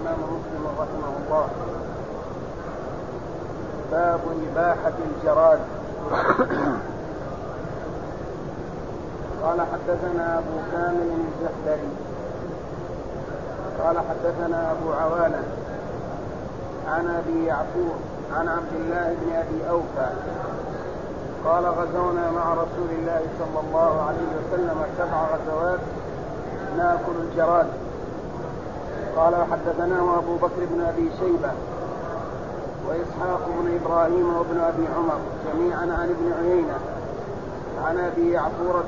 الإمام مسلم رحمه الله. باب إباحة الجراد. قال حدثنا أبو كامل الزحدري قال حدثنا أبو عوانة عن أبي يعقوب عن عبد الله بن أبي أوفى قال غزونا مع رسول الله صلى الله عليه وسلم 7 غزوات نأكل الجراد. قال وحدثناه أبو بكر بن أبي شيبة وإسحاق بن إبراهيم وابن أبي عمر جميعا عن ابن عيينة عن أبي يعفور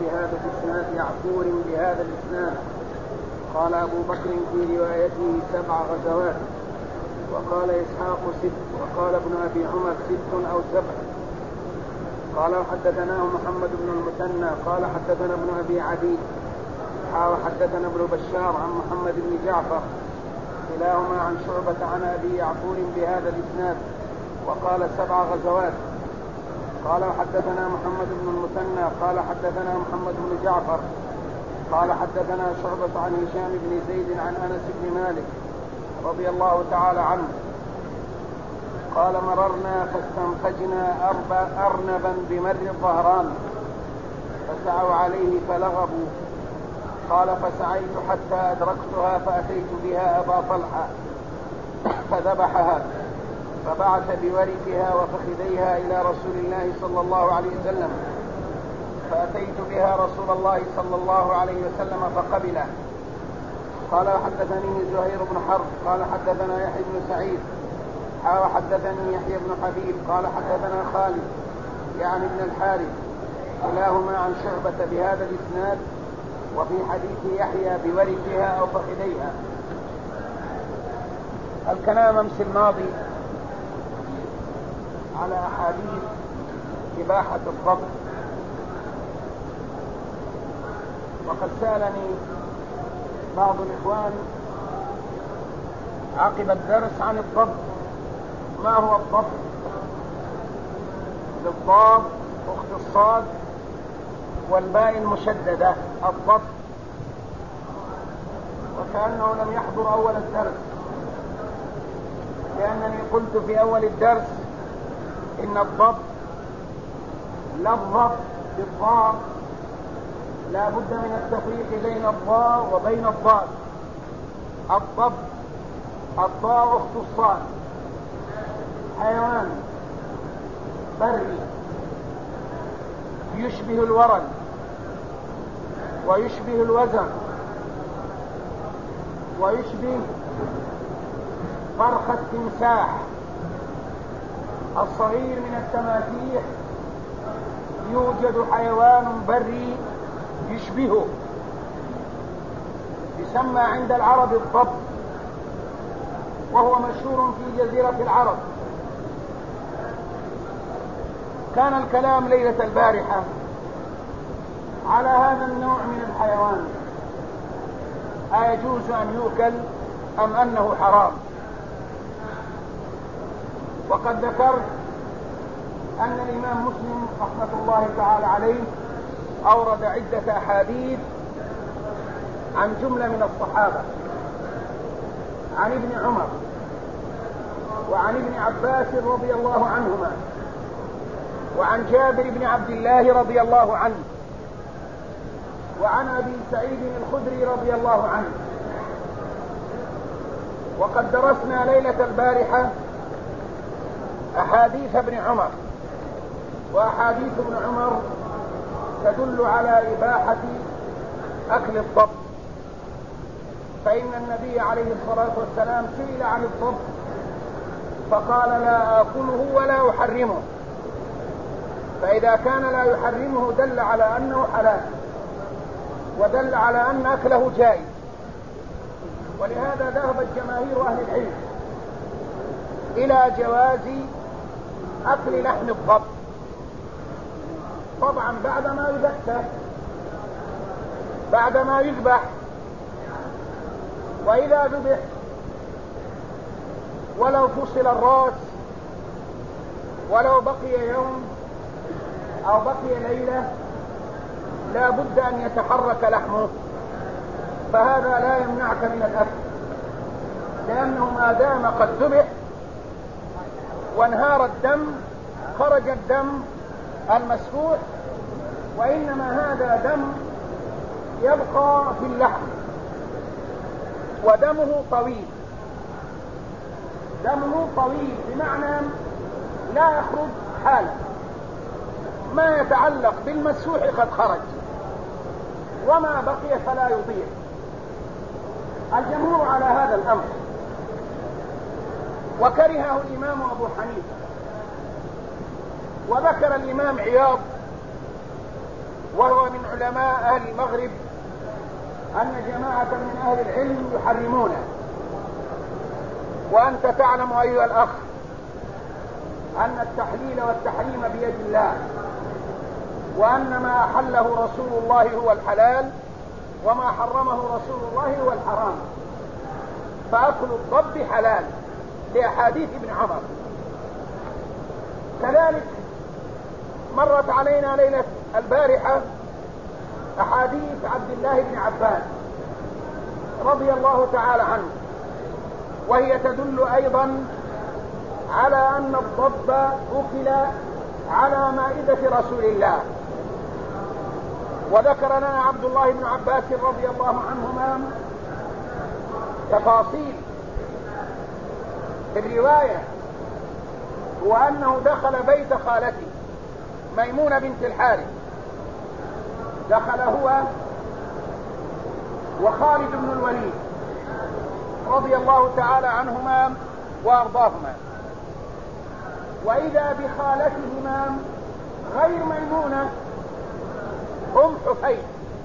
بهذا الإسناد. قال أبو بكر في روايته 7 غزوات وقال إسحاق 6 وقال ابن أبي عمر 6 أو 7. قال وحدثناه محمد بن المثنى قال حدثنا ابن أبي عدي وحدثنا ابن بشار عن محمد بن جعفر كلاهما عن شعبة عن أبي يعفور بهذا الإسناد وقال 7 غزوات. قال وحدثنا محمد بن المثنى قال حدثنا محمد بن جعفر قال حدثنا شعبة عن هشام بن زيد عن أنس بن مالك رضي الله تعالى عنه قال مررنا فاستنخجنا أرنبا بمر الظهران فسعوا عليه فلغبوا. قال فسعيت حتى أدركتها فأتيت بها أبا طلحة فذبحها فبعث بوركها وفخذيها إلى رسول الله صلى الله عليه وسلم فأتيت بها رسول الله صلى الله عليه وسلم فقبله. قال وحدثني زهير بن حرب قال حدثنا يحيى بن سعيد وحدثني يحيى بن حبيب قال حدثنا خالد يعني ابن الحارث كلاهما عن شعبة بهذا الإسناد وفي حديث يحيى بوركها أو فخذيها. الكلام أمس الماضي على أحاديث إباحة الضبط، وقد سألني بعض الإخوان عقب الدرس عن الضبط ما هو الضبط بالضاد أخت الصاد والباء المشددة الضبط، وكأنه لم يحضر أول الدرس لأنني قلت في أول الدرس إن الضبط لا الضبط بالضاء لا بد من التفريق بين الضاء وبين الضاد. الضبط الضاء أخت الصاد حيوان بري يشبه الورد ويشبه الوزن ويشبه فرخ التمساح الصغير من التماسيح. يوجد حيوان بري يشبهه يسمى عند العرب الضبط وهو مشهور في جزيرة العرب. كان الكلام ليلة البارحة على هذا النوع من الحيوان أيجوز أن يؤكل أم أنه حرام. وقد ذكرت أن الإمام مسلم رحمة الله تعالى عليه أورد عدة أحاديث عن جملة من الصحابة عن ابن عمر وعن ابن عباس رضي الله عنهما وعن جابر بن عبد الله رضي الله عنه وعن أبي سعيد الخدري رضي الله عنه. وقد درسنا ليلة البارحة أحاديث ابن عمر، وأحاديث ابن عمر تدل على إباحة أكل الضب، فإن النبي عليه الصلاة والسلام سئل عن الضب فقال لا آكله ولا أحرمه، فإذا كان لا يحرمه دل على أنه حلال ودل على أن أكله جائز. ولهذا ذهبت جماهير أهل العلم إلى جواز أكل لحم الضب، طبعا بعدما يذبح، وإذا ذبح ولو فصل الرأس ولو بقي يوم أو بقي ليلة لا بد أن يتحرك لحمه، فهذا لا يمنعك من الأكل. لأنه ما دام قد ذبح وانهار الدم خرج الدم المسفوح، وإنما هذا دم يبقى في اللحم ودمه طويل. دمه طويل بمعنى لا يخرج حالا، ما يتعلق بالمسفوح قد خرج وما بقي فلا يضيع. الجمهور على هذا الأمر، وكرهه الإمام أبو حنيفة. وذكر الإمام عياض وهو من علماء أهل المغرب أن جماعة من أهل العلم يحرمونه. وأنت تعلم أيها الأخ أن التحليل والتحريم بيد الله، وأن ما أحله رسول الله هو الحلال وما حرمه رسول الله هو الحرام. فأكل الضب حلال لأحاديث ابن عمر. كذلك مرت علينا ليلة البارحة أحاديث عبد الله بن عباس رضي الله تعالى عنه، وهي تدل أيضا على أن الضب أكل على مائدة رسول الله. وذكر لنا عبد الله بن عباس رضي الله عنهما تفاصيل في الرواية، وأنه دخل بيت خالته ميمونة بنت الحارث، دخل هو وخالد بن الوليد رضي الله تعالى عنهما وأرضاهما، وإذا بخالتهما غير ميمونة أم حفيد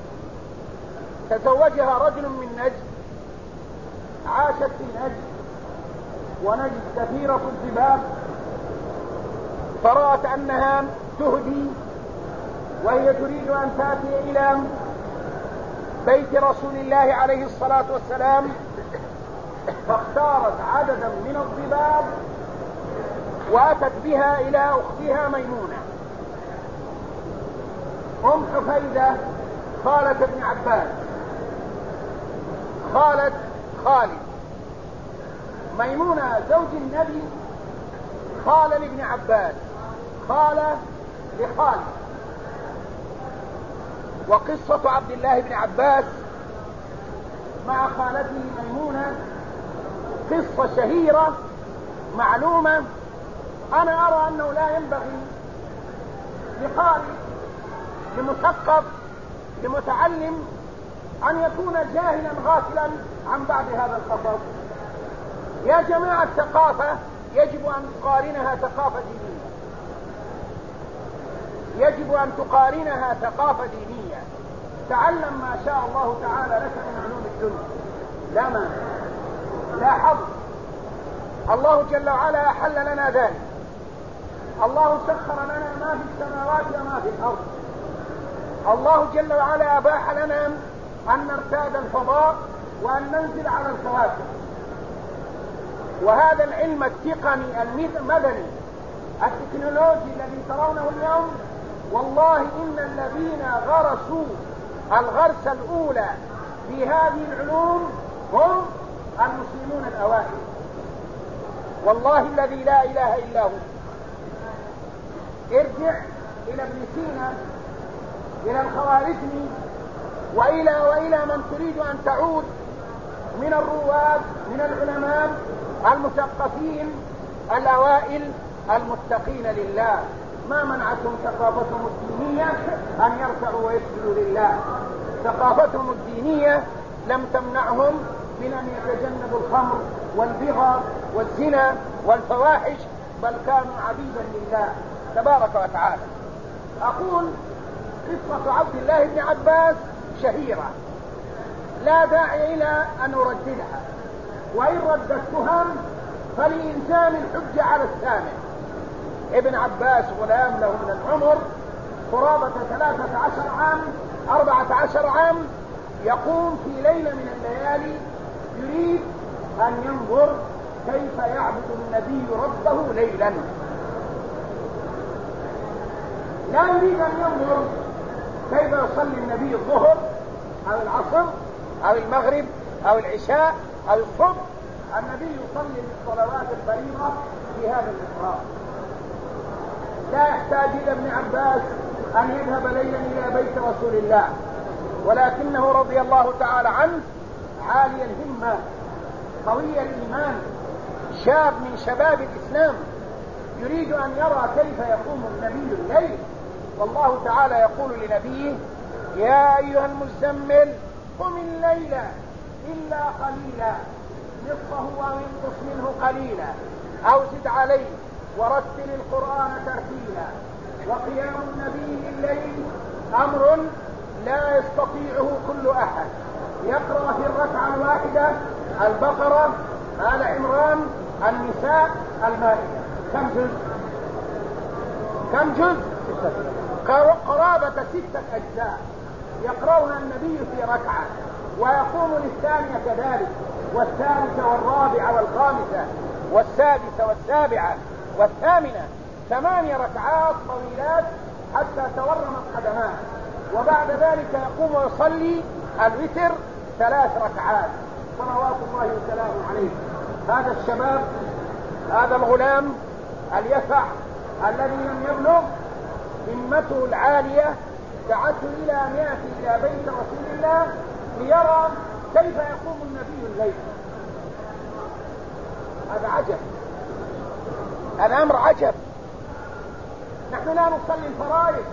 تزوجها رجل من نجد، عاشت في نجد، ونجد كثيرة الضباب، فرأت أنها تهدي وهي تريد أن تأتي إلى بيت رسول الله عليه الصلاة والسلام، فاختارت عددا من الضباب وأتت بها إلى أختها ميمونة. أم حفيدة خالة ابن عباس، خالة خالد. ميمونة زوج النبي خالة لابن عباس، خالة لخالد. وقصة عبد الله بن عباس مع خالته ميمونة قصة شهيرة معلومة. أنا أرى أنه لا ينبغي لقارئ لمثقف لمتعلم أن يكون جاهلا غافلا عن بعض هذا القصص. يا جماعة الثقافة يجب أن تقارنها ثقافة دينية، يجب أن تقارنها ثقافة دينية. تعلم ما شاء الله تعالى لك من علوم الدنيا، لا مانع، لا حظ. الله جل وعلا أحل لنا ذلك. الله سخر لنا ما في السماوات وما في الأرض. الله جل وعلا أباح لنا أن نرتاد الفضاء وأن ننزل على الكواكب. وهذا العلم التقني المدني التكنولوجي الذي ترونه اليوم، والله إن الذين غرسوا الغرسة الأولى في هذه العلوم هم المسلمون الأوائل، والله الذي لا إله إلا هو. ارجع إلى ابن سينا، إلى الخوارزمي، وإلى من تريد أن تعود من الرواد من العلماء المثقفين الأوائل المتقين لله. ما منعتهم ثقافتهم الدينية أن يركعوا ويسجدوا لله. ثقافتهم الدينية لم تمنعهم من أن يتجنبوا الخمر والبغى والزنا والفواحش، بل كانوا عبيدا لله تبارك وتعالى. أقول قصة عبد الله بن عباس شهيرة، لا داعي إلى أن أرددها، وإن رددتها فلإلزام الحجة على السامع. ابن عباس غلام له من العمر قرابة 13 عام 14 عام، يقوم في ليلة من الليالي يريد أن ينظر كيف يعبد النبي ربه ليلا. لا يريد أن ينظر كيف يصلي النبي الظهر أو العصر أو المغرب أو العشاء أو الصبح. النبي النبي يصلي بالصلوات الفريضة في هذا المحراب. لا يحتاج إلى ابن عباس أن يذهب ليلا إلى بيت رسول الله، ولكنه رضي الله تعالى عنه عالي الهمة قوي الإيمان، شاب من شباب الإسلام، يريد أن يرى كيف يقوم النبي الليل. والله تعالى يقول لنبيه: يا أيها المزمل قم الليل إلا قليلا نصفه أو انقص منه قليلا أو زد عليه ورتل القرآن ترتيلا. وقيام النبي الليل أمر لا يستطيعه كل أحد. يقرأ في الركعة الواحدة البقرة، آل عمران، النساء، المائدة. كم جزء؟ قرابة 6 أجزاء يقرأها النبي في ركعة، ويقوم للثانية كذلك، والثالثة والرابعة والخامسة والسادسة والسابعة والثامنة، 8 ركعات طويلات حتى تورمت قدماه. وبعد ذلك يقوم ويصلي الوتر 3 ركعات صلوات الله وسلامه عليه. هذا الشباب، هذا الغلام اليسع الذي لم يبلغ، همته العالية دعته إلى أن يأتي إلى بيت رسول الله ليرى كيف يقوم النبي الليل. هذا عجب، هذا أمر عجب. نحن لا نصلي الفرائض،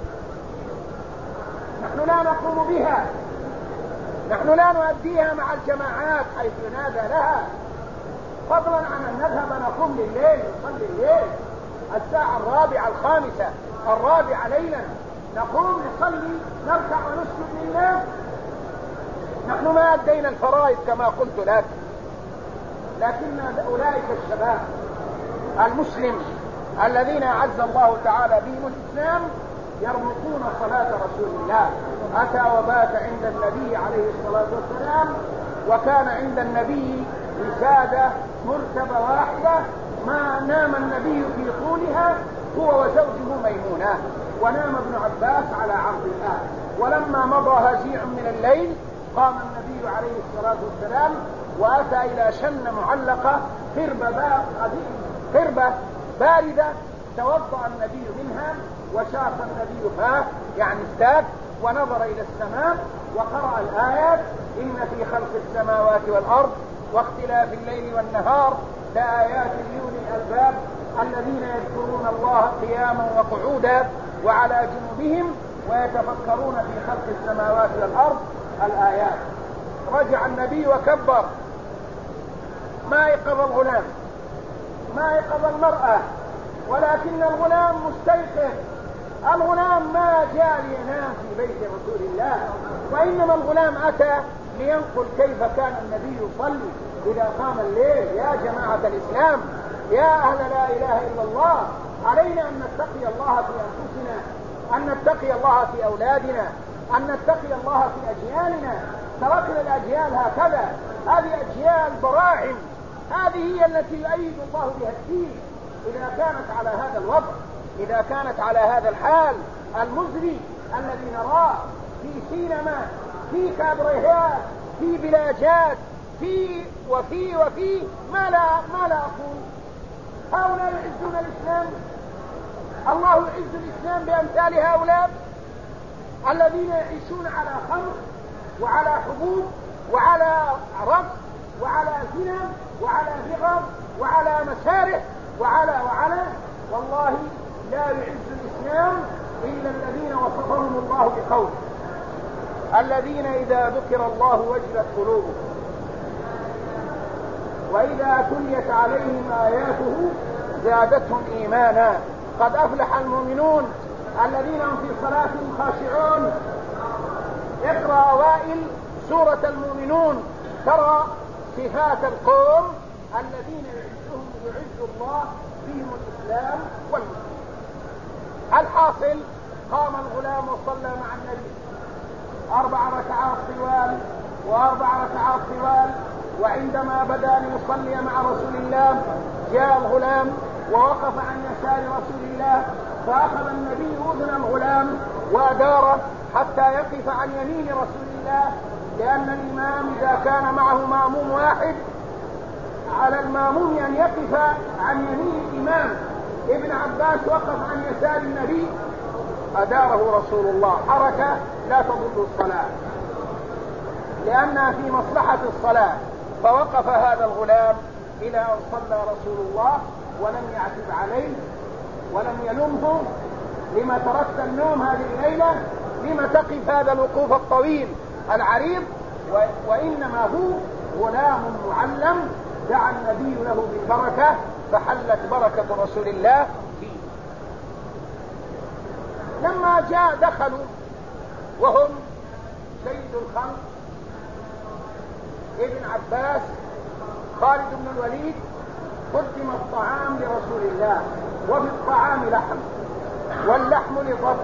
نحن لا نقوم بها، نحن لا نؤديها مع الجماعات حيث ينادى لها، فضلا عن أن نذهب نقوم لليل، نصلي الليل الساعة 4 5 الرابعة ليلا، نقوم نصلي نركع ونسجد لله. نحن ما أدينا الفرائض كما قلت لك، لكن أولئك الشباب المسلم الذين أعز الله تعالى بهم الإسلام يرمقون صلاة رسول الله. أتى وبات عند النبي عليه الصلاة والسلام، وكان عند النبي وسادة مرتبة واحدة، ما نام النبي في طولها هو وزوجه ميمونة، ونام ابن عباس على عرضها. ولما مضى هزيع من الليل قام النبي عليه الصلاة والسلام وأتى إلى شنة معلقة، قربة باردة، توضأ النبي منها وشاف النبي فاه يعني استاك، ونظر إلى السماء وقرأ الآيات: إن في خلق السماوات والأرض واختلاف الليل والنهار لآيات لأولي الألباب الذين يذكرون الله قياما وقعودا وعلى جنوبهم ويتفكرون في خلق السماوات والأرض. الآيات. رجع النبي وكبر، ما يقظ الغلام، ما يقظ المرأة، ولكن الغلام مستيقظ. الغلام ما جاء لينام في بيت رسول الله، وإنما الغلام أتى لينقل كيف كان النبي يصلي إذا قام الليل. يا جماعة الإسلام، يا أهل لا إله إلا الله، علينا أن نتقي الله في أنفسنا، أن نتقي الله في أولادنا، أن نتقي الله في أجيالنا. تركنا الأجيال هكذا، هذه أجيال براعم، هذه هي التي يؤيد الله بها الدين. إذا كانت على هذا الوضع، إذا كانت على هذا الحال المزري الذي نراه في سينما، في كابريهات، في بلاجات، في ما لا أقول. هؤلاء يعزون الإسلام، الله يعز الإسلام بأمثال هؤلاء الذين يعيشون على خمر وعلى حبوب وعلى رقص وعلى زنا وعلى بغض وعلى مسارح وعلى. والله لا يعز الإسلام إلا الذين وصفهم الله بقوله: الذين إذا ذكر الله وجلت قلوبهم وإذا تليت عليهم آياته زادتهم إيمانا. قد أفلح المؤمنون الذين هم في صلاتهم خاشعون. اقرأ أوائل سورة المؤمنون ترى صفات القوم الذين يعز الله فيهم الإسلام والمسلمين. الحاصل، قام الغلام وصلى مع النبي 4 ركعات طوال و4 ركعات طوال. وعندما بدا ليصلي مع رسول الله جاء الغلام ووقف عن يسار رسول الله، فأخذ النبي أذن الغلام وأداره حتى يقف عن يمين رسول الله، لأن الإمام إذا كان معه مأموم واحد وعلى الماموم أن يقف عن يمين الإمام. ابن عباس وقف عن يسار النبي، أداره رسول الله حركة لا تضر الصلاة لأنها في مصلحة الصلاة، فوقف هذا الغلام إلى أن صلى رسول الله ولم يعتب عليه ولم يلمه: لما تركت النوم هذه الليلة؟ لما تقف هذا الوقوف الطويل العريض؟ وإنما هو غلام معلم دعا النبي له بالبركة فحلت بركة رسول الله فيه. لما جاء دخلوا وهم سيد الخلق ابن عباس خالد بن الوليد، قدم الطعام لرسول الله، وفي الطعام لحم، واللحم لضب.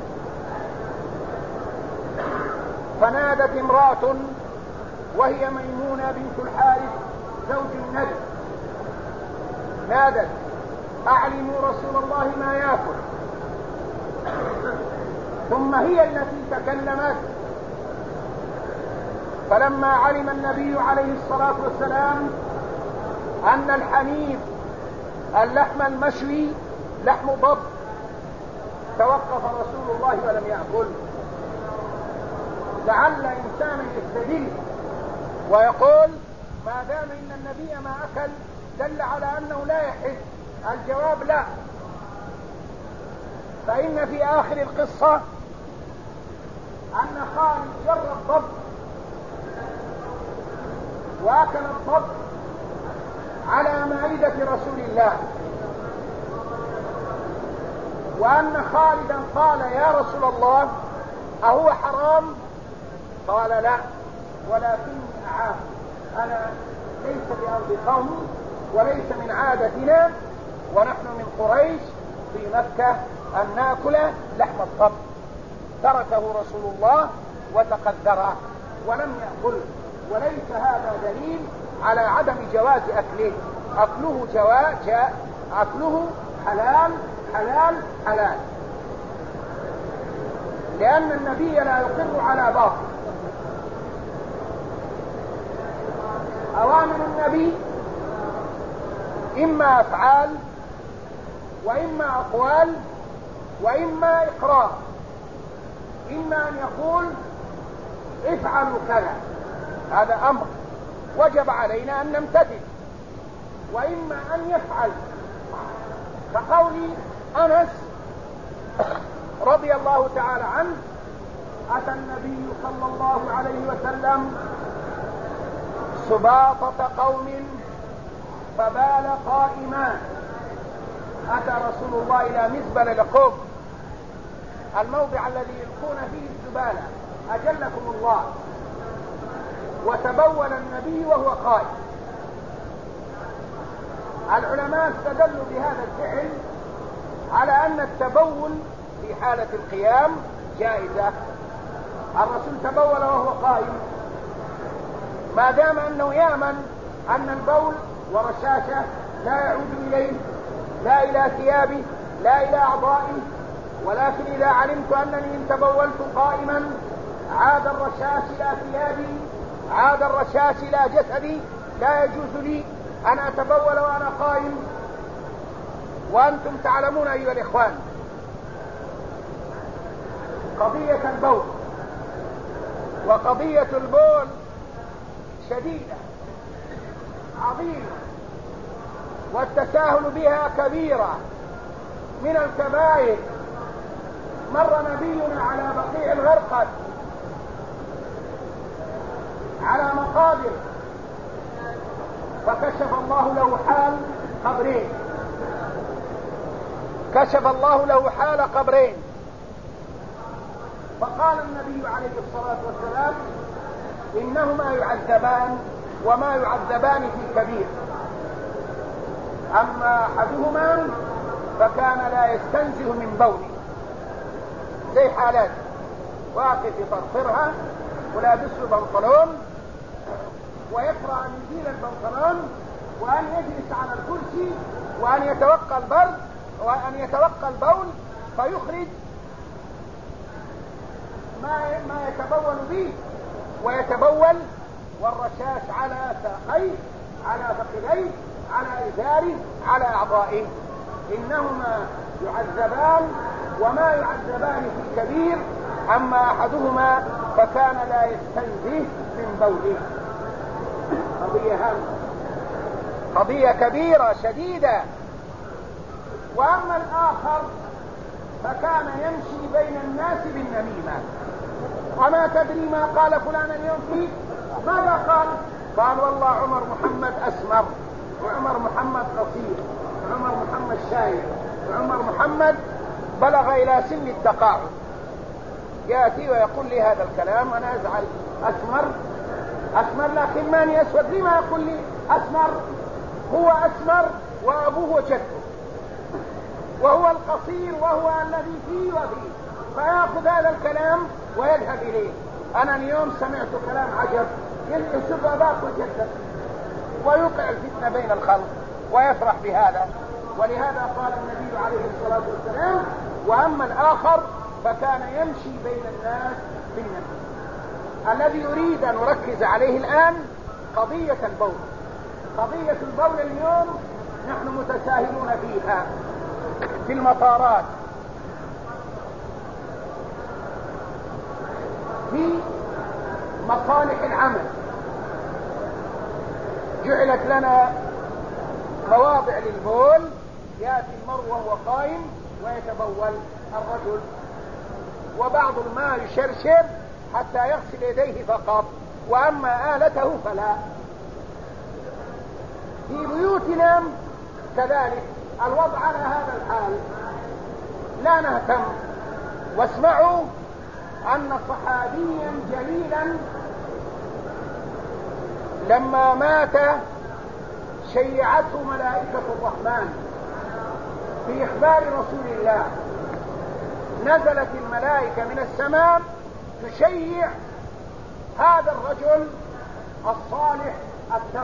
فنادت امرأة وهي ميمونة بنت الحارث زوج النبي، نادت: أعلموا رسول الله ما يأكل. ثم هي التي تكلمت. فلما علم النبي عليه الصلاة والسلام أن الحنيف اللحم المشوي لحم ضب، توقف رسول الله ولم يأكل. لعل إنسانا يستدل ويقول: ما دام إن النبي ما أكل دل على أنه لا يحل. الجواب: لا، فإن في آخر القصة أن خالد جر الضب وأكل الضب على مائدة رسول الله، وأن خالدا قال: يا رسول الله أهو حرام؟ قال: لا، ولكني أعاف، أنا ليس بأرض قومي وليس من عادتنا، ونحن من قريش في مكة أن نأكل لحم الضب. تركه رسول الله وتقدره ولم يأكله، وليس هذا دليل على عدم جواز أكله. أكله حلال حلال حلال، لأن النبي لا يقر على باطل. أوامر النبي إما أفعال وإما أقوال وإما إقرار. إما أن يقول: افعلوا كذا، هذا أمر وجب علينا أن نمتثل، وإما أن يفعل، كقول أنس رضي الله تعالى عنه: أتى النبي صلى الله عليه وسلم سباطة قوم فبال قائما. أتى رسول الله إلى مزبل لقوم، الموضع الذي يلقون فيه الزبالة، أجلكم الله، وتبول النبي وهو قائم. العلماء استدلوا بهذا الفعل على أن التبول في حالة القيام جائزة. الرسول تبول وهو قائم، ما دام أنه يأمن أن البول ورشاشة لا يعود إليه، لا إلى ثيابه، لا إلى أعضائه، ولكن إذا علمت أنني إن تبولت قائما عاد الرشاش إلى ثيابي، عاد الرشاش إلى جسدي، لا يجوز لي أن أتبول وأنا قائم. وأنتم تعلمون أيها الإخوان قضية البول وقضية البول شديدة عظيمة، والتساهل بها كبيرة من الكبائر. مر نبينا على بقيع الغرقد على مقابر، فكشف الله له حال قبرين، كشف الله له حال قبرين، فقال النبي عليه الصلاة والسلام: إنهما يعذبان وما يعذبان في كبير، أما أحدهما فكان لا يستنزه من بوله، زي حالات واقف يطرطرها ولابسه بنطلون ويقرأ أن يزيل البنطلون وأن يجلس على الكرسي وأن يتوقى البرد وأن يتوقى البول فيخرج ما يتبول به، ويتبول والرشاش على ساقيه على فخذيه، على إزاره، على أعضائه. إنهما يعذبان وما يعذبان في كبير. أما أحدهما فكان لا يستنزه من بوله. قضية هامة، قضية كبيرة شديدة. وأما الآخر فكان يمشي بين الناس بالنميمة. وما تدري ما قال فلان اليوم فيك؟ ماذا قال؟ قال والله عمر محمد أسمر، وعمر محمد قصير، وعمر محمد شايب، وعمر محمد بلغ إلى سن التقاعد. يأتي ويقول لي هذا الكلام وأنا أزعل. أسمر لكن ماني أسود. لما يقول لي أسمر؟ هو أسمر وأبوه وجده، وهو القصير وهو الذي فيه وفيه، فيأخذ هذا الكلام ويذهب إليه. أنا اليوم سمعت كلام عجب، يسب أباك وجدك ويوقع الفتنة بين الخلق ويفرح بهذا. ولهذا قال النبي عليه الصلاة والسلام: وأما الآخر فكان يمشي بين الناس بالنميمة. الذي يريد أن نركز عليه الآن قضية البول. قضية البول اليوم نحن متساهلون فيها في المطارات، في مصالح العمل. جعلت لنا مواضع للبول، يأتي المرء وهو قائم ويتبول الرجل، وبعض الماء يشرشر حتى يغسل يديه فقط، وأما آلته فلا. في بيوتنا كذلك الوضع على هذا الحال، لا نهتم. واسمعوا أن صحابيا جليلا لما مات شيعته ملائكة الرحمن في إخبار رسول الله. نزلت الملائكة من السماء تشيع هذا الرجل الصالح التقي.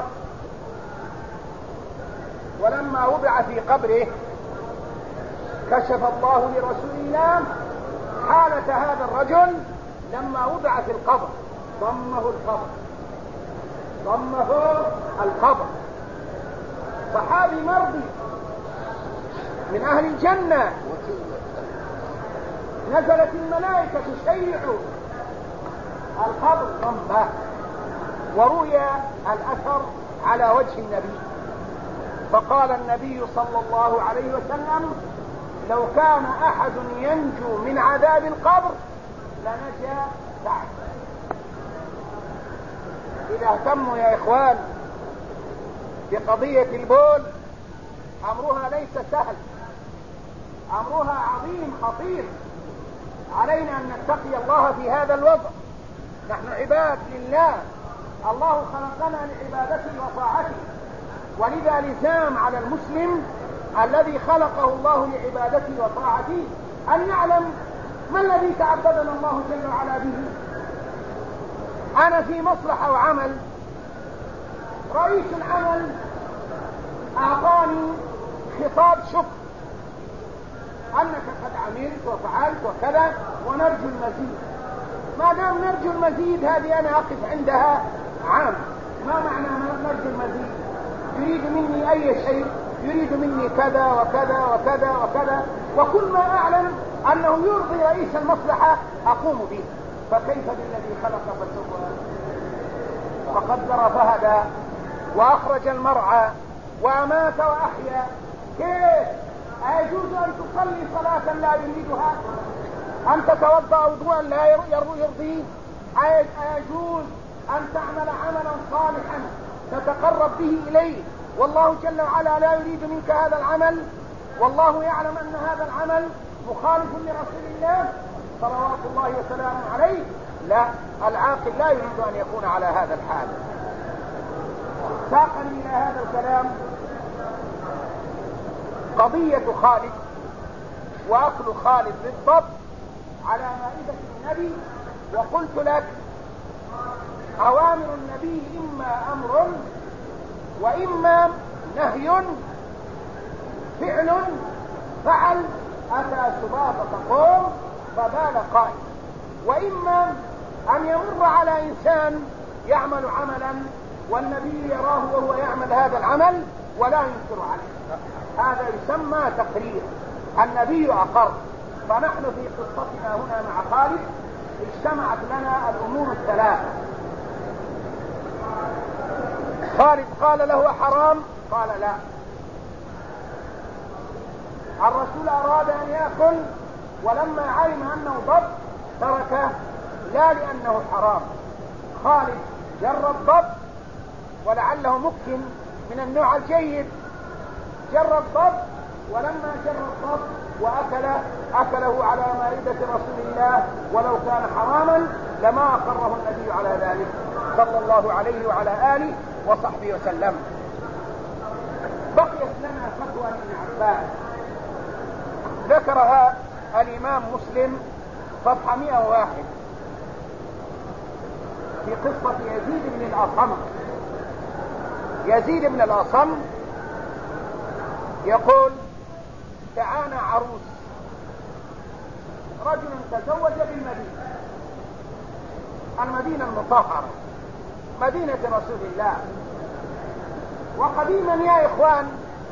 ولما وضع في قبره كشف الله لرسول الله حالة هذا الرجل لما وضع في القبر. ضمه القبر، صحابي مرضي من أهل الجنة. نزلت الملائكة تشيع القبر ضمه، ورؤي الأثر على وجه النبي. فقال النبي صلى الله عليه وسلم: لو كان أحد ينجو من عذاب القبر لنجا سعد. إذا اهتموا يا إخوان بقضية البول أمرها ليس سهل، أمرها عظيم خطير. علينا أن نتقي الله في هذا الوضع. نحن عباد لله، الله خلقنا لعبادته وطاعته، ولذا لزام على المسلم الذي خلقه الله لعبادته وطاعته أن يعلم ما الذي تعبدنا الله جل وعلا به. أنا في مصلحة وعمل، رئيس العمل أعطاني خطاب شكر أنك قد عملت وفعلت وكذا ونرجو المزيد. ما دام نرجو المزيد هذه أنا أقف عندها عام. ما معنى نرجو المزيد؟ يريد مني أي شيء، يريد مني كذا وكذا وكذا وكذا، وكل ما أعلم أنه يرضي رئيس المصلحة أقوم به. فكيف بالذي خلق فسوى وقدر فهدى وأخرج المرعى وأمات وأحيا؟ كيف أيجوز أن تصلي صلاة لا يريدها؟ أن تتوضأ وضوءا لا يرضيه؟ أيجوز أن تعمل عملا صالحا تتقرب به إليه والله جل وعلا لا يريد منك هذا العمل، والله يعلم أن هذا العمل مخالف لرسول الله صلوات الله وسلامه عليه؟ لا، العاقل لا يريد أن يكون على هذا الحال. ساقني إلى هذا الكلام قضية خالد وأكل خالد بالضبط على مائدة النبي. وقلت لك أوامر النبي إما أمر وإما نهي، فعل فعل أتى سباطة قوم فبال قائم، وإما أن يمر على إنسان يعمل عملا والنبي يراه وهو يعمل هذا العمل ولا ينكر عليه، هذا يسمى تقرير. النبي أقر. فنحن في قصتنا هنا مع خالد اجتمعت لنا الأمور الثلاثة. خالد قال له حرام، قال لا. الرسول أراد أن يأكل ولما علم أنه ضب تركه، لا لأنه حرام. خالد جرب ضب ولعله ممكن من النوع الجيد، جرب ضب، ولما جرب ضب أكله على مائدة رسول الله ولو كان حراما لما أقره النبي على ذلك صلى الله عليه وعلى آله وصحبه وسلم. بقيت لنا فتوى ابن عباس ذكرها الإمام مسلم صفحة 101 في قصة يزيد بن الأصم. يزيد بن الأصم يقول دعانا عروس، رجل تزوج بالمدينة، المدينة المطهرة مدينة رسول الله. وقديما يا إخوان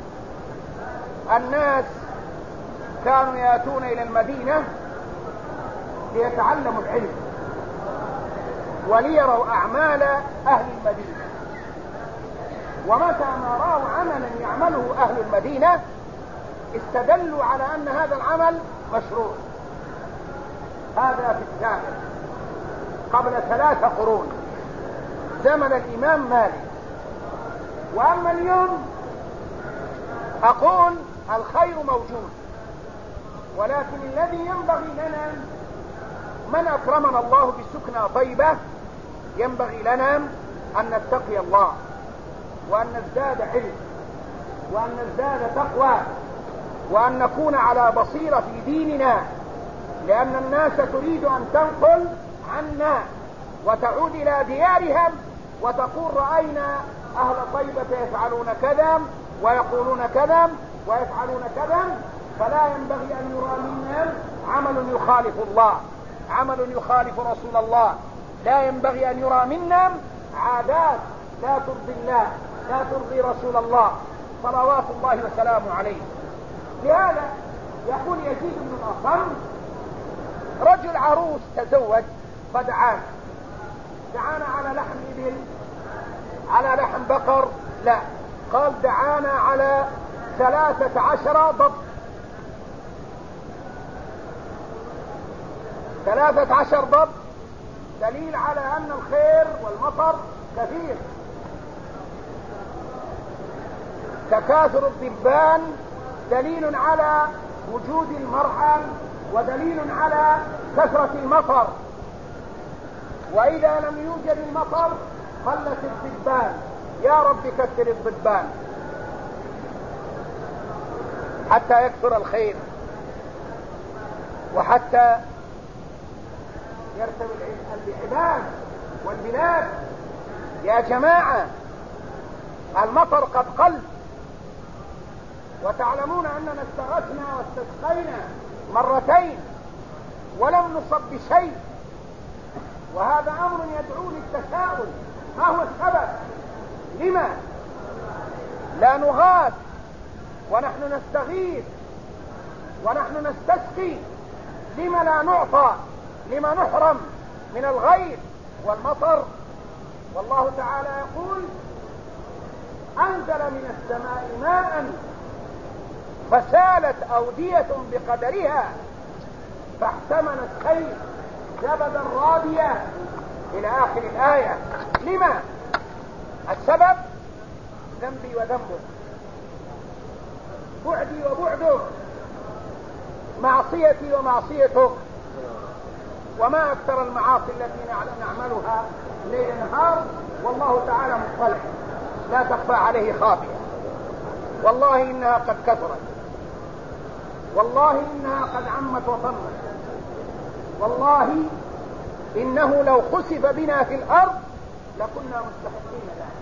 الناس كانوا يأتون إلى المدينة ليتعلموا العلم وليروا أعمال أهل المدينة، ومتى ما رأوا عملا يعمله أهل المدينة استدلوا على أن هذا العمل مشروع. هذا في السابق قبل 3 قرون زمن الإمام مالك. وأما اليوم أقول الخير موجود، ولكن الذي ينبغي لنا من أكرمنا الله بسكنى طيبة ينبغي لنا أن نتقي الله وأن نزداد علم وأن نزداد تقوى وأن نكون على بصيرة في ديننا، لأن الناس تريد أن تنقل عنا وتعود إلى ديارهم وتقول رأينا أهل طيبة يفعلون كذا ويقولون كذا ويفعلون كذا، فلا ينبغي أن يرى منا عمل يخالف الله، عمل يخالف رسول الله. لا ينبغي أن يرى منا عادات لا ترضي الله لا ترضي رسول الله صلوات الله وسلامه عليه. لهذا يقول يزيد بن الأصم رجل عروس تزوج فدعانا، دعانا على لحم إبل على لحم بقر؟ لا، قال دعانا على 13 ضب. 13 ضب دليل على أن الخير والمطر كثير. تكاثر الضبان دليل على وجود المرعى ودليل على كثرة المطر، وإذا لم يوجد المطر قلت الضبان. يا رب كثر الضبان حتى يكثر الخير وحتى يرتوي العباد والبلاد. يا جماعة المطر قد قل، وتعلمون أننا استغثنا واستسقينا مرتين ولم نصب بشيء، وهذا أمر يدعو للتساؤل. ما هو السبب؟ لما لا نغاث ونحن نستغيث ونحن نستسقي؟ لما لا نعطى؟ لما نحرم من الغيث والمطر؟ والله تعالى يقول أنزل من السماء ماء فسالت أودية بقدرها فاحتمل السيل زبدا رابيا إلى آخر الآية. لما؟ السبب ذنبي وذنبك، بعدي وبعدك، معصيتي ومعصيتك. وما أكثر المعاصي التي نعملها ليل نهار والله تعالى مطلع لا تخفى عليه خافية. والله إنها قد كثرت، والله إنها قد عمت وطمت، والله إنه لو خسف بنا في الأرض لكنا مستحقين ذلك.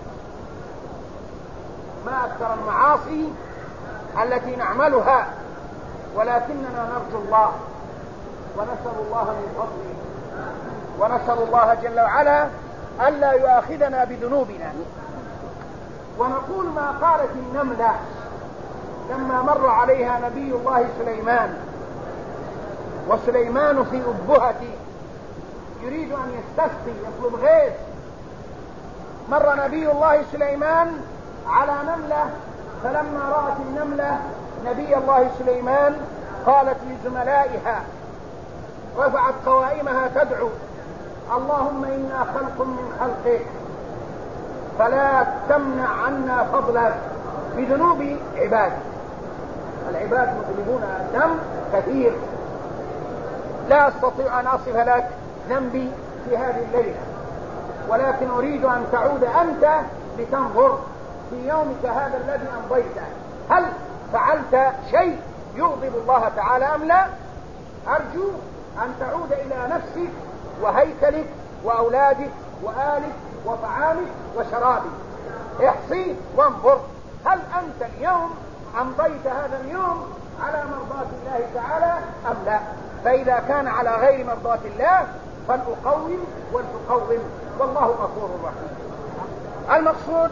ما أكثر المعاصي التي نعملها، ولكننا نرجو الله ونسأل الله من فضله ونسأل الله جل وعلا ألا يؤاخذنا بذنوبنا. ونقول ما قالت النملة لما مر عليها نبي الله سليمان وسليمان في أبهته يريد أن يستسقي يطلب غيث، مر نبي الله سليمان على نملة، فلما رأت النملة نبي الله سليمان قالت لزملائها، رفعت قوائمها تدعو: اللهم إنا خلق من خلقك فلا تمنع عنا فضلك بذنوب عبادك. العباد مذنبون الذنب كثير، لا أستطيع أن أصف لك ذنبي في هذه الليلة، ولكن أريد أن تعود أنت لتنظر في يومك هذا الذي أمضيته، هل فعلت شيء يغضب الله تعالى أم لا؟ أرجو أن تعود إلى نفسك وهيكلك وأولادك وآلك وطعامك وشرابك، احصي وانظر هل أنت اليوم أمضيت هذا اليوم على مرضاة الله تعالى أم لا. فإذا كان على غير مرضاة الله فلأقوم ولتقوم، والله غفور رحيم. المقصود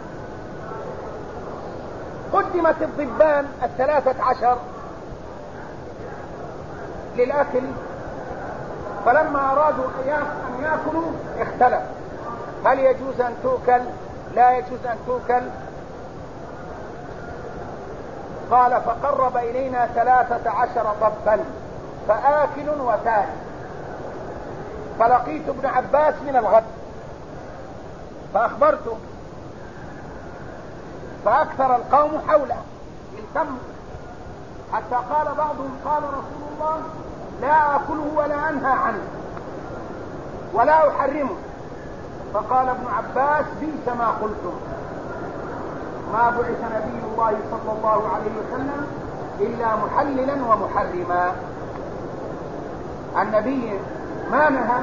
قدمت الضبان 13 للأكل، فلما أرادوا أن يأكلوا اختلف: هل يجوز أن تؤكل؟ لا يجوز أن تؤكل. قال: فقرب إلينا 13 ضبا فآكل وتالي. فلقيت ابن عباس من الغد فأخبرته، فأكثر القوم حوله التموا، حتى قال بعضهم: قال رسول الله: لا أكله ولا أنهى عنه ولا أحرمه. فقال ابن عباس: بئس ما قلتم، ما بعث نبي الله صلى الله عليه وسلم إلا محللا ومحرما. النبي ما نهى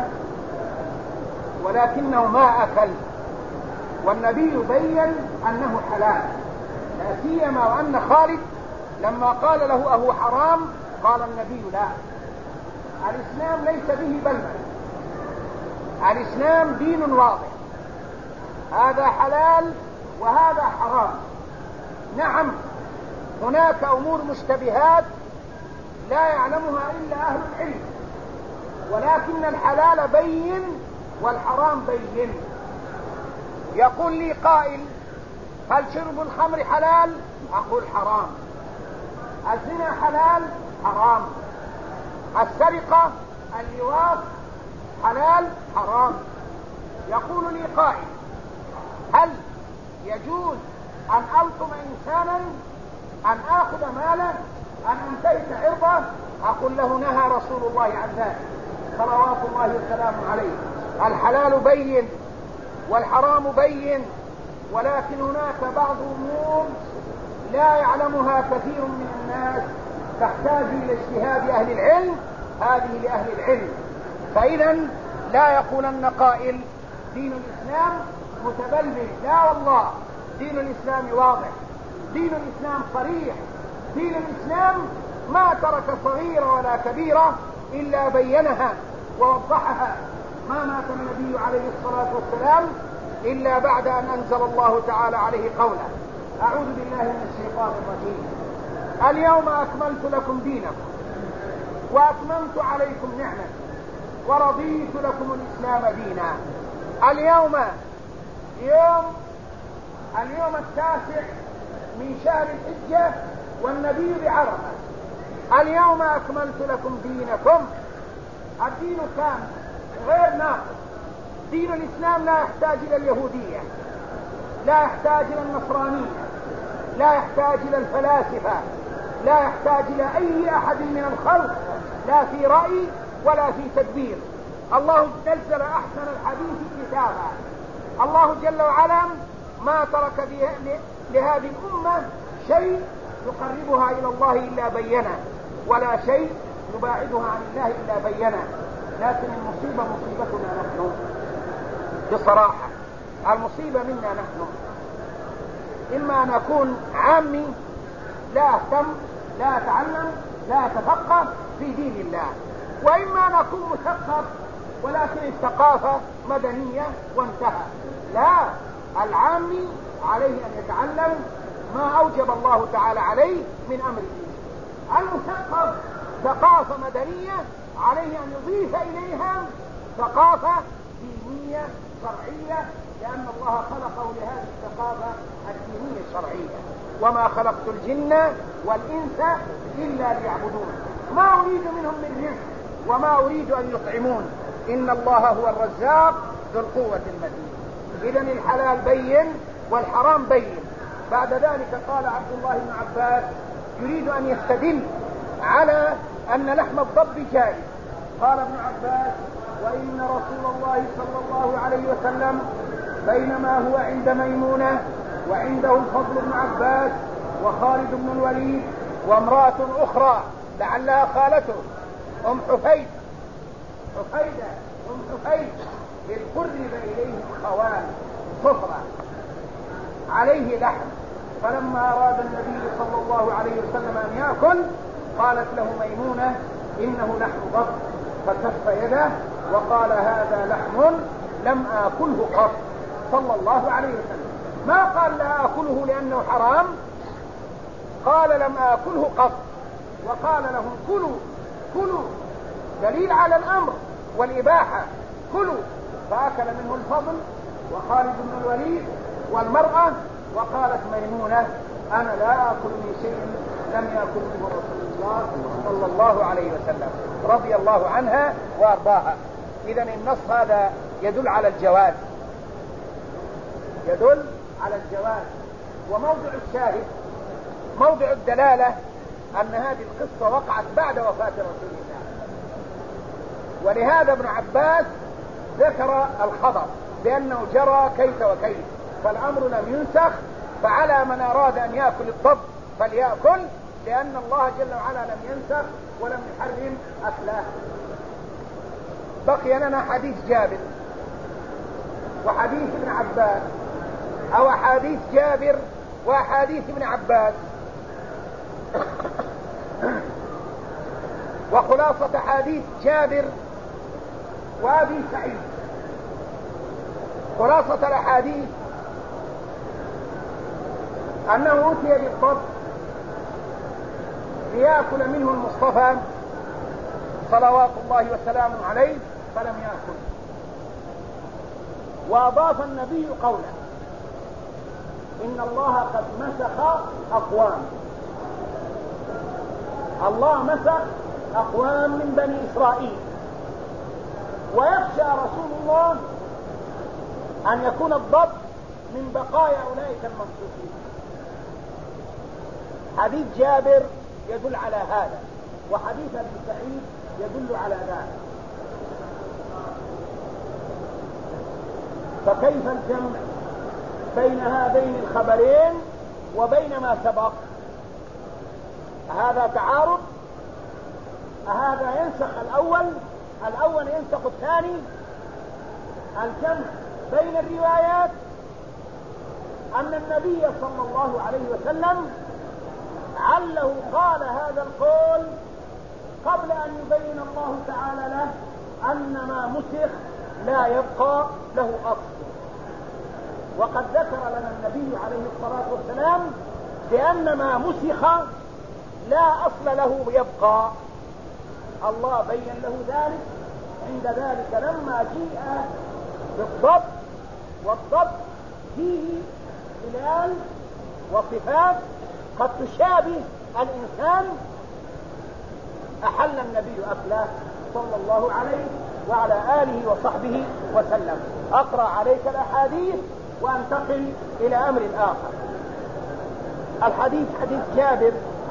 ولكنه ما أكل، والنبي بين أنه حلال، لا سيما وأن خالد لما قال له: أهو حرام؟ قال النبي: لا، الإسلام ليس به بلبل، الإسلام دين واضح، هذا حلال وهذا حرام. نعم هناك أمور مشتبهات لا يعلمها إلا أهل العلم، ولكن الحلال بين والحرام بين. يقول لي قائل: هل شرب الخمر حلال؟ أقول حرام. الزنا حلال؟ حرام. السرقة اللواط حلال؟ حرام. يقول لي قائل: هل يجوز أن ألطم إنسانا، أن آخذ ماله، أن أنتهك عرضه؟ أقول له: نهى رسول الله عن ذلك صلوات الله وسلامه عليه. الحلال بين والحرام بين، ولكن هناك بعض أمور لا يعلمها كثير من الناس تحتاج إلى اجتهاد أهل العلم، هذه لأهل العلم. فإذا لا يقولن قائل: دين الإسلام متبلبل، لا والله، دين الإسلام واضح، دين الإسلام صريح، دين الإسلام ما ترك صغيرة ولا كبيرة إلا بينها ووضحها. ما مات النبي عليه الصلاة والسلام إلا بعد أن أنزل الله تعالى عليه قوله: أعوذ بالله من الشيطان الرجيم، اليوم أكملت لكم دينكم وأتممت عليكم نعمتي ورضيت لكم الإسلام دينا. اليوم 9 من شهر الحجة والنبي بعرفة. اليوم أكملت لكم دينكم، الدين كامل غير ناقص. دين الإسلام لا يحتاج إلى اليهودية، لا يحتاج إلى النصرانية، لا يحتاج إلى الفلاسفة، لا يحتاج إلى أي أحد من الخلق، لا في رأي ولا في تدبير. الله نزل أحسن الحديث كتابا. الله جل وعلا ما ترك لهذه الأمة شيء يقربها إلى الله إلا بينه، ولا شيء يباعدها عن الله إلا بينه. لكن المصيبة مصيبتنا نحن، بصراحة المصيبة منا نحن. إما أن أكون عامي لا أهتم، لا أتعلم، لا أتفقه في دين الله، وإما أن أكون مثقف ولكن الثقافة مدنية وانتهى. لا، العامي عليه أن يتعلم ما أوجب الله تعالى عليه من أمر الدين. المثقف ثقافة مدنية عليه أن يضيف إليها ثقافة دينية شرعية، لأن الله خلقه لهذه الثقافة الدينية الشرعية. وما خلقت الجن والإنس إلا ليعبدون ما أريد منهم من رزق وما أريد أن يطعمون إن الله هو الرزاق ذو القوة المتين. إذن الحلال بين والحرام بين. بعد ذلك قال عبد الله بن عباس يريد أن يستدل على أن لحم الضب جائز. قال ابن عباس: وإن رسول الله صلى الله عليه وسلم بينما هو عند ميمونة وعنده الفضل بن عباس وخالد بن الوليد وامرأة أخرى لعلها خالته أم حفيد إذ قرب إليه خوان صفرة عليه لحم، فلما أراد النبي صلى الله عليه وسلم أن يأكل قالت له ميمونة: إنه لحم ضب، فكف يده وقال: هذا لحم لم آكله قط، صلى الله عليه وسلم. ما قال لا آكله لأنه حرام، قال لم آكله قط، وقال لهم: كلوا، دليل على الأمر والإباحة، كلوا. فأكل منه الفضل وخالد بن الوليد والمرأة، وقالت ميمونة: أنا لا آكل من شيء لم يأكل منه رسول الله صلى الله عليه وسلم، رضي الله عنها وأرضاها. إذن النص هذا يدل على الجواز، وموضع الشاهد، موضع الدلالة أن هذه القصة وقعت بعد وفاة رسول الله، ولهذا ابن عباس ذكر الخبر بأنه جرى كيف وكيف، فالأمر لم ينسخ، فعلى من أراد أن يأكل الضب فليأكل، لأن الله جل وعلا لم ينسخ ولم يحرم أكله. بقي لنا حديث جابر وحديث ابن عباس، أو حديث جابر وحديث ابن عباس. وخلاصة حديث جابر وأبي سعيد، خلاصة الأحاديث أنه أتي بالضب ليأكل منه المصطفى صلوات الله وسلامه عليه فلم يأكل، وأضاف النبي قوله: إن الله قد مسخ أقوام، الله مسخ أقوام من بني إسرائيل، ويخشى رسول الله أن يكون الضب من بقايا أولئك المنسوخين. حديث جابر يدل على هذا، وحديث ابن سعيد يدل على ذلك. فكيف الجمع بين هذين الخبرين وبين ما سبق؟ هذا تعارض؟ هذا ينسخ الأول ينسخ الثاني؟ الجمع بين الروايات أن النبي صلى الله عليه وسلم عله قال هذا القول قبل أن يبين الله تعالى له أن ما مسخ لا يبقى له أصل. وقد ذكر لنا النبي عليه الصلاة والسلام بأن ما مسخ لا أصل له يبقى، الله بين له ذلك عند ذلك لما جيء بالضبط، والضبط فيه خلال وصفات قد تشابه الإنسان، أحل النبي أكله صلى الله عليه وعلى آله وصحبه وسلم. أقرأ عليك الأحاديث وأنتقل إلى أمر آخر. الحديث حديث جابر،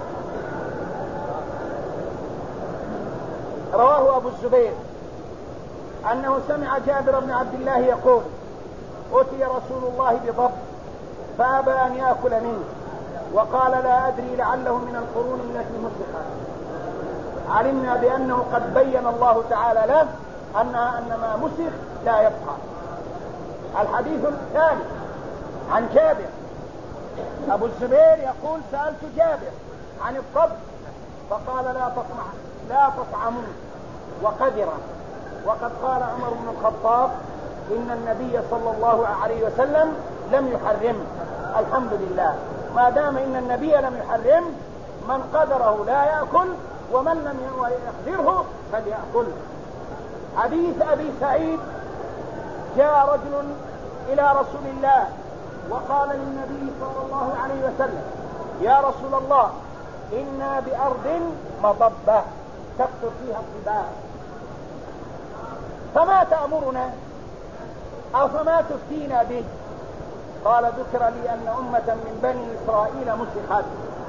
رواه أبو الزبير أنه سمع جابر بن عبد الله يقول: أتي رسول الله بضب فأبى أن يأكل منه، وقال: لا أدري لعله من القرون التي مسخت. علمنا بأنه قد بين الله تعالى له أن ما مسخ لا يبقى. الحديث الثاني عن جابر، أبو الزبير يقول: سألت جابر عن الضب فقال: لا تطعموه وقدرا، وقد قال عمر بن الخطاب إن النبي صلى الله عليه وسلم لم يحرم. الحمد لله، ما دام إن النبي لم يحرم، من قدره لا يأكل ومن لم يقدره فليأكل. حديث أبي سعيد: جاء رجل إلى رسول الله وقال للنبي صلى الله عليه وسلم: يا رسول الله، إنا بأرض مضبة تكثر فيها الضباب، فما تأمرنا أو فما تفتينا به؟ قال: ذكر لي أن أمة من بني إسرائيل مسخت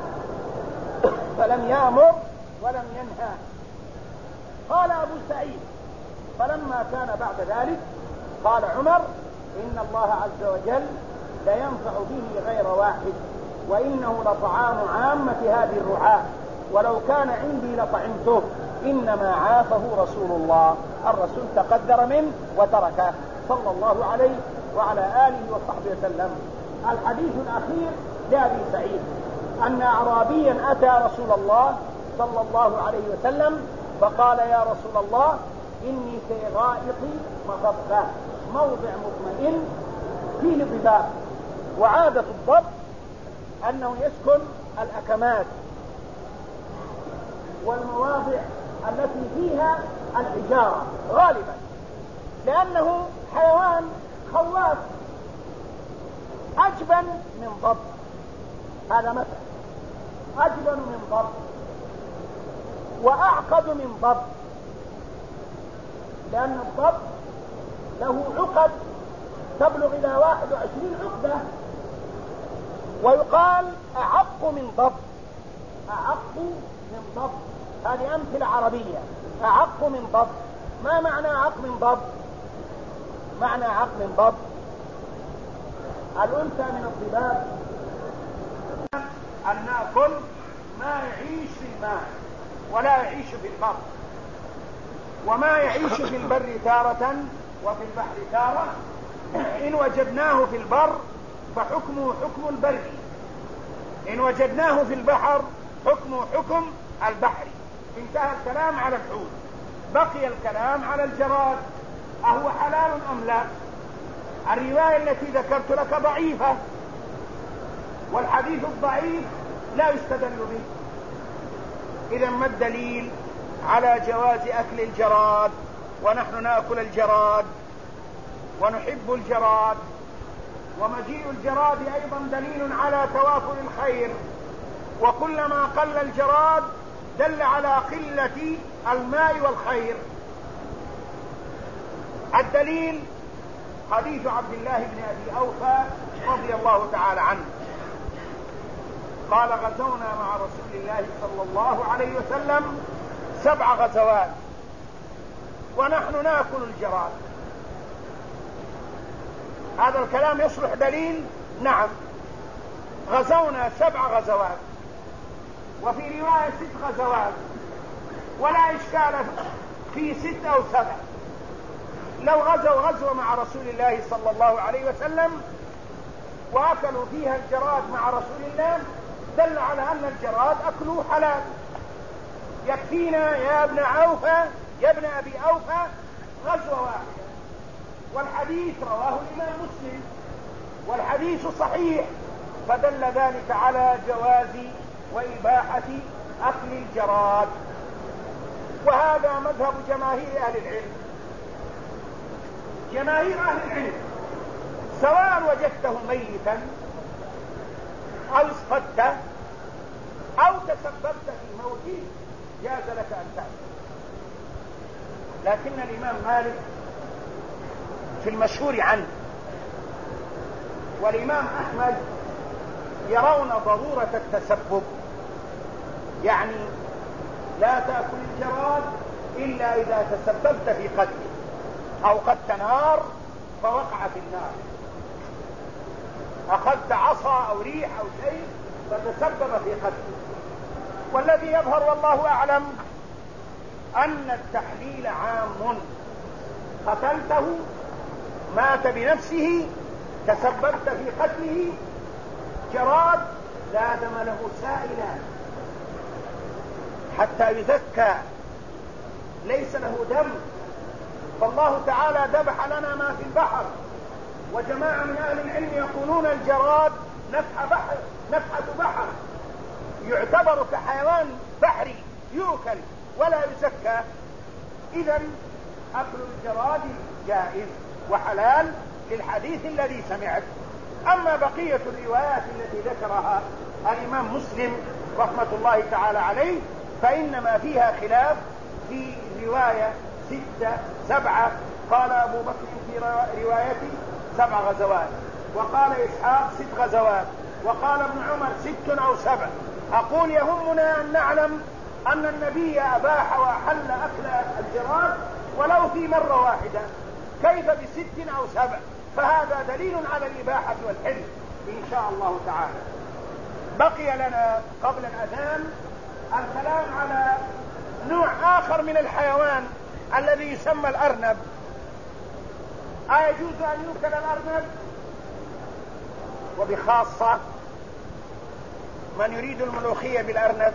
فلم يأمر ولم ينهى. قال أبو سعيد: فلما كان بعد ذلك قال عمر: إن الله عز وجل لينفع به غير واحد، وإنه لطعام عامة هذه الرعاة، ولو كان عندي لطعمته، إنما عافه رسول الله. الرسول تقدر منه وتركه صلى الله عليه وعلى آله وصحبه وسلم. الحديث الأخير لأبي سعيد أن أعرابيا أتى رسول الله صلى الله عليه وسلم فقال: يا رسول الله، إني في غائط مضبة، موضع مطمئن فيه ضباب، وعادة الضب أنه يسكن الأكمات والمواضع التي فيها الحجارة غالبا، لأنه حيوان خواف، أجبن من ضب. هذا مثل، أجبن من ضب وأعقد من ضب، لأن الضب له عقد تبلغ إلى 21 عقدة، ويقال أعق من ضب، أعق من ضب. هذه أمثلة عربية. أعق من ضب. ما معنى أعق من ضب؟ معنى أعق من ضب: الأنثى من الضباب أن نأكل ما يعيش في الماء ولا يعيش في البر، وما يعيش في البر تارة وفي البحر تارة. إن وجدناه في البر فحكمه حكم البر، إن وجدناه في البحر حكمه حكم البحر. انتهى الكلام على الحوت، بقي الكلام على الجراد: أهو حلال أم لا؟ الرواية التي ذكرت لك ضعيفة، والحديث الضعيف لا يستدل به. إذا ما الدليل على جواز أكل الجراد ونحن نأكل الجراد ونحب الجراد؟ ومجيء الجراد أيضا دليل على توافر الخير، وكلما قل الجراد دل على قلة الماء والخير. الدليل حديث عبد الله بن أبي أوفى رضي الله تعالى عنه قال: غزونا مع رسول الله صلى الله عليه وسلم 7 غزوات ونحن نأكل الجراد. هذا الكلام يصلح دليل؟ نعم، غزونا 7 غزوات، وفي رواية 6 غزوات، ولا إشكال في 6 أو 7. لو غزوا غزوة مع رسول الله صلى الله عليه وسلم وأكلوا فيها الجراد مع رسول الله دل على أن الجراد أكله حلال. يكفينا يا ابن أوفى، يا ابن أبي أوفى، غزوة واحدة، والحديث رواه الإمام مسلم، والحديث صحيح، فدل ذلك على جواز وإباحة أكل الجراد. وهذا مذهب جماهير أهل العلم. جماهير أهل العلم سواء وجدته ميتا أو اصطدته أو تسببت في موته جاز لك أن تأكل. لكن الإمام مالك في المشهور عنه والإمام أحمد يرون ضرورة التسبب، يعني لا تأكل الجراد إلا إذا تسببت في قتله، أوقدت نار فوقع في النار، أخذت عصا أو ريح أو شيء فتسبب في قتله. والذي يظهر والله أعلم أن التحليل عام، قتلته مات بنفسه تسببت في قتله، جراد لا دم له سائلا حتى يزكى، ليس له دم فالله تعالى ذبح لنا ما في البحر. وجماعة من أهل العلم يقولون الجراد نفحة بحر، يعتبر كحيوان بحري يؤكل ولا يزكى. إذا أكل الجراد جائز وحلال للحديث الذي سمعت. أما بقية الروايات التي ذكرها الإمام مسلم رحمة الله تعالى عليه فإنما فيها خلاف. في رواية 6 7 قال أبو بكر في روايته 7 غزوات، وقال إسحاق 6 غزوات، وقال ابن عمر 6 أو 7. أقول يهمنا أن نعلم أن النبي أباح وأحل أكل الجراد ولو في مرة واحدة، كيف ب6 أو 7؟ فهذا دليل على الإباحة والحل إن شاء الله تعالى. بقي لنا قبل الأذان الكلام على نوع آخر من الحيوان الذي يسمى الأرنب. أيجوز أن يؤكل الأرنب؟ وبخاصة من يريد الملوخية بالأرنب،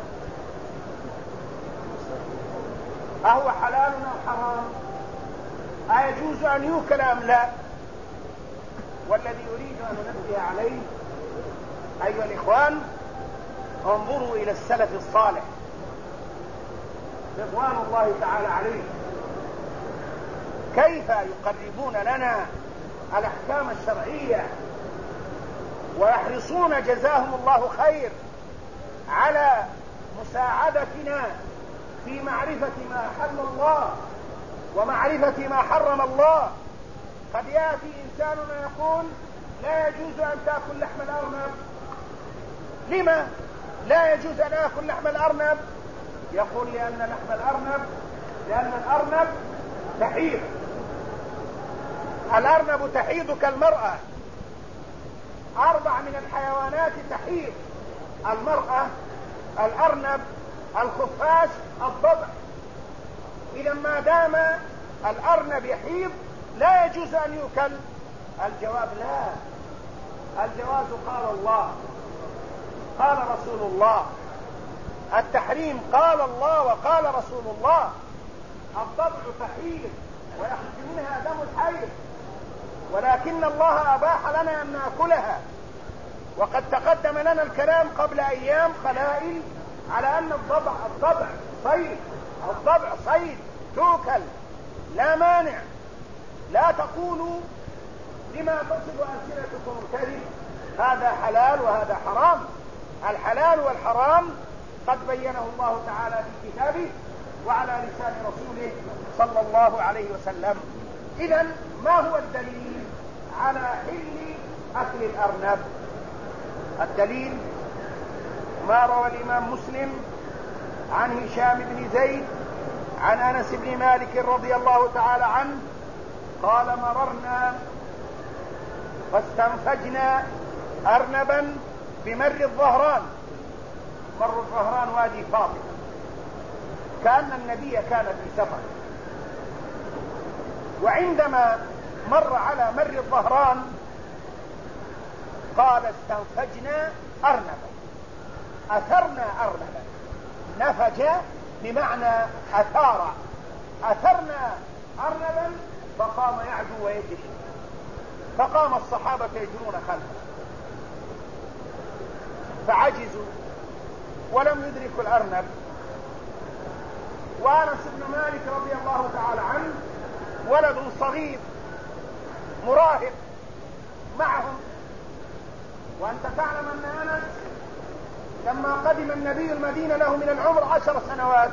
أهو حلال أو حرام؟ أيجوز أن يؤكل أم لا؟ والذي أريد أن أنبه عليه أيها الإخوان، انظروا إلى السلف الصالح رضوان الله تعالى عليه كيف يقربون لنا الأحكام الشرعية، ويحرصون جزاهم الله خير على مساعدتنا في معرفة ما أحل الله ومعرفة ما حرم الله. قد يأتي إنسان يقول لا يجوز أن تأكل لحم الأرنب. لما لا يجوز أن أكل لحم الأرنب؟ يقول لأن الأرنب تحيض. الأرنب تحيض كالمرأة. 4 من الحيوانات تحيض: المرأة، الأرنب، الخفاش، الضبع. إذا ما دام الأرنب يحيض لا يجوز أن يؤكل. الجواب لا. الجواز قال الله قال رسول الله، التحريم قال الله وقال رسول الله. الضبع تحيض ويخرج منها دم الحيض، ولكن الله أباح لنا أن نأكلها. وقد تقدم لنا الكلام قبل أيام قلائل على أن الضبع صيد تؤكل، لا مانع. لا تقولوا لما تصل ألسنتكم الكذب، هذا حلال وهذا حرام. الحلال والحرام قد بينه الله تعالى في كتابه وعلى لسان رسوله صلى الله عليه وسلم. إذن ما هو الدليل على حل أكل الأرنب؟ الدليل ما روى الإمام مسلم عن هشام بن زيد عن أنس بن مالك رضي الله تعالى عنه قال: مررنا فاستنفجنا أرنبا بمر الظهران. مر الظهران وادي فاطمة. كأن النبي كان في سفر، وعندما مر على مر الظهران قال: استنفجنا أرنبا، أثرنا أرنبا. نفج بمعنى أثار، أثرنا أرنبا فقام يعدو ويجري، فقام الصحابة يجرون خلفه فعجزوا ولم يدركوا الأرنب. وأنس بن مالك رضي الله تعالى عنه ولد صغير مراهق معهم. وأنت تعلم أن أنس لما قدم النبي المدينة له من العمر 10 سنوات،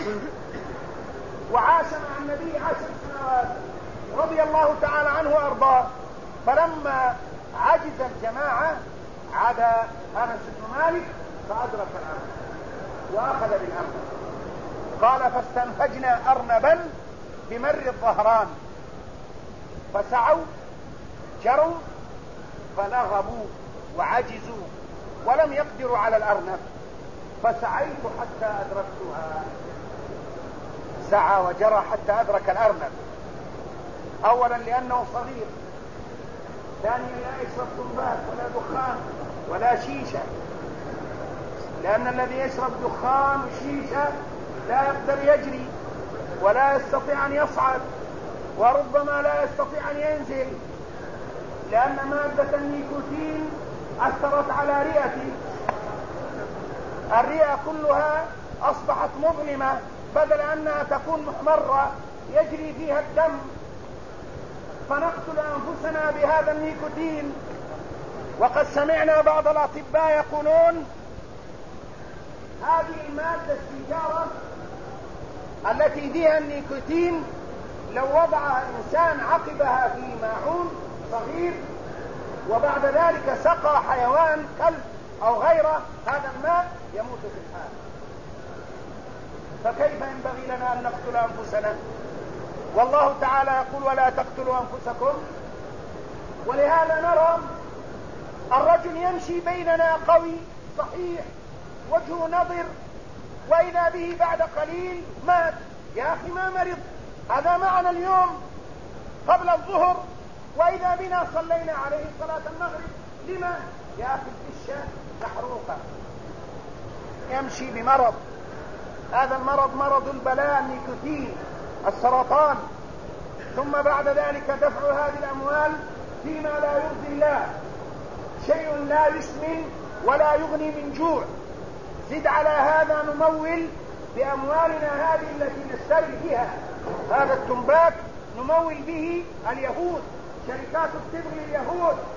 وعاش مع النبي 10 سنوات رضي الله تعالى عنه وأرضاه. فلما عجز الجماعة عاد أنس بن مالك فأدرك الأمر وأخذ بالأمر. قال: فاستنفجنا أرنبا بمر الظهران، فسعوا جروا فلغبوا وعجزوا ولم يقدروا على الأرنب، فسعيت حتى أدركتها. سعى وجرى حتى أدرك الأرنب. أولا لأنه صغير، ثانيا لا يشرب تنبات ولا دخان ولا شيشة، لأن الذي يشرب دخان وشيشة لا يقدر يجري ولا يستطيع أن يصعد. وربما لا يستطيع أن ينزل، لأن مادة النيكوتين أثرت على رئتي، الرئة كلها أصبحت مظلمة، بدل أنها تكون محمرة يجري فيها الدم، فنقتل أنفسنا بهذا النيكوتين. وقد سمعنا بعض الأطباء يقولون هذه المادة السيجارة التي فيها النيكوتين لو وضع إنسان عقبها في ماعون صغير وبعد ذلك سقى حيوان كلب أو غيره هذا الماء يموت في الحال، فكيف ينبغي لنا أن نقتل أنفسنا؟ والله تعالى يقول ولا تقتلوا أنفسكم. ولهذا نرى الرجل يمشي بيننا قوي صحيح وجهه نضر، وإذا به بعد قليل مات. يا أخي ما مرض، هذا معنا اليوم قبل الظهر وإذا بنا صلينا عليه صلاة المغرب. لما؟ يا أخي الفشة محروقة، يمشي بمرض، هذا المرض مرض البلاء النيكوتين السرطان. ثم بعد ذلك دفع هذه الأموال فيما لا يرضي الله، شيء لا يسمن ولا يغني من جوع. زد على هذا نمول بأموالنا هذه التي نشتري بها هذا التنباك، نمول به اليهود، شركات التبغ لليهود